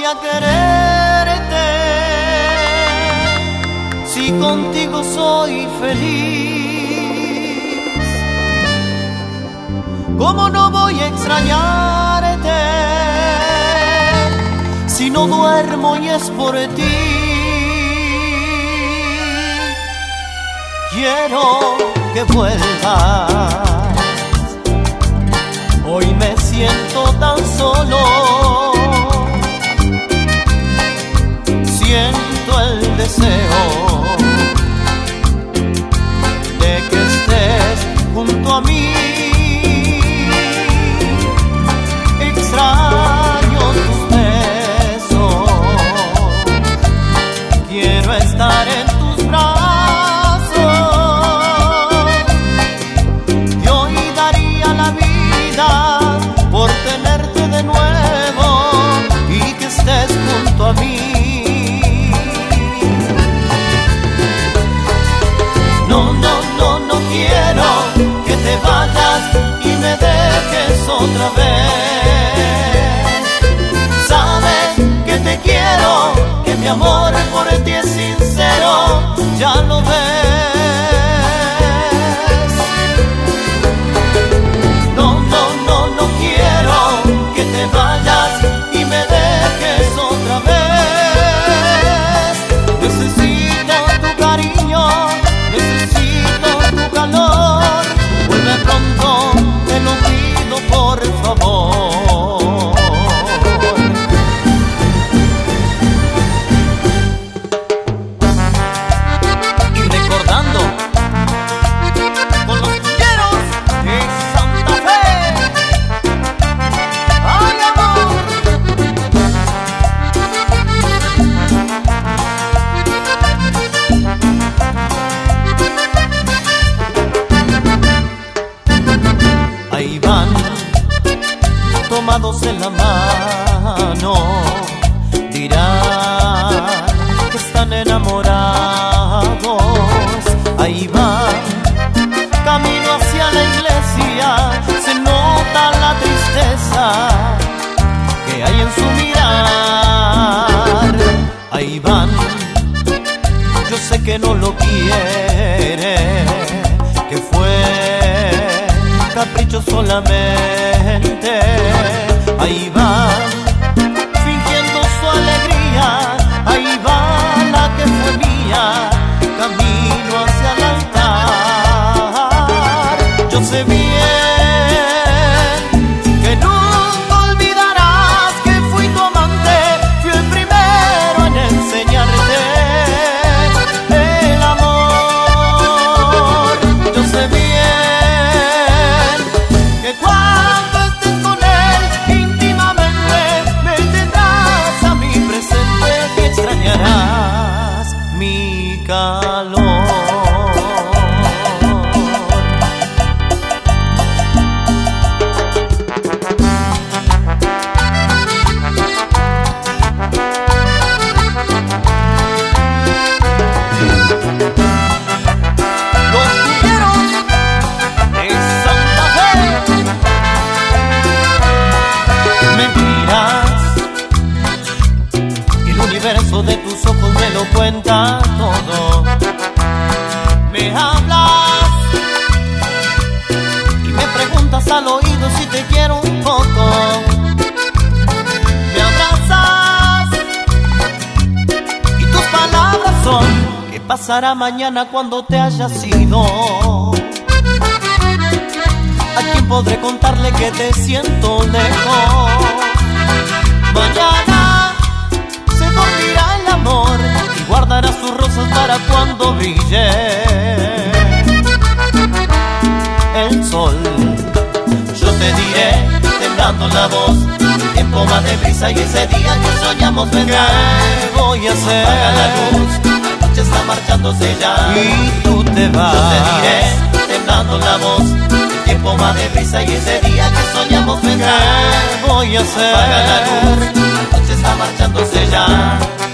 a quererte si contigo soy feliz? ¿Cómo no voy a extrañarte si no duermo y es por ti? Quiero que vuelvas. Hoy me siento tan solo, siento el deseo de que estés junto a mí. Extraño tus besos, quiero estar en tus brazos. Y hoy daría la vida por tenerte de nuevo y que estés junto a mí. No, no, no, no quiero que te vayas y me dejes otra vez. Sabes que te quiero, que mi amor por ti es sincero, ya lo ves. No, no, no, no quiero que te vayas y me dejes otra vez. Necesito tu cariño, necesito tu calor. Vuelve pronto, te lo pido por favor. Y recordando con los cuñeros de Santa Fe. ¡Ay, amor! Ahí van, tomados en la mano, dirán que están enamorados. Ahí van, camino hacia la iglesia, se nota la tristeza que hay en su mirar. Ahí van, yo sé que no lo quiere, que fue capricho solamente. Ahí van, fingiendo su alegría. Ahí va la que fue mía, camino hacia el altar. Yo sé bien que nunca olvidarás que fui tu amante, fui el primero en enseñarte el amor. Yo sé bien que cuando estés con él íntimamente me tendrás a mí presente y extrañarás mi calor. Los cuñeros de Santa Fe. Mentiras, el universo de tus ojos me lo cuenta todo. Me hablas y me preguntas al oído si te quiero un poco. Me abrazas y tus palabras son: ¿qué pasará mañana cuando te hayas ido? ¿A quién podré contarle que te siento lejos? Mañana se dormirá el amor y guardará sus rosas para cuando brille el sol. Yo te diré, temblando la voz, el tiempo va deprisa y ese día que soñamos vendrá. ¿Qué voy a hacer? Apaga la luz, la noche está marchándose ya y tú te vas. Yo te diré, temblando la voz, el tiempo va deprisa y ese día que soñamos vendrá. ¿Qué voy a hacer? Apaga la luz, la noche está marchándose ya.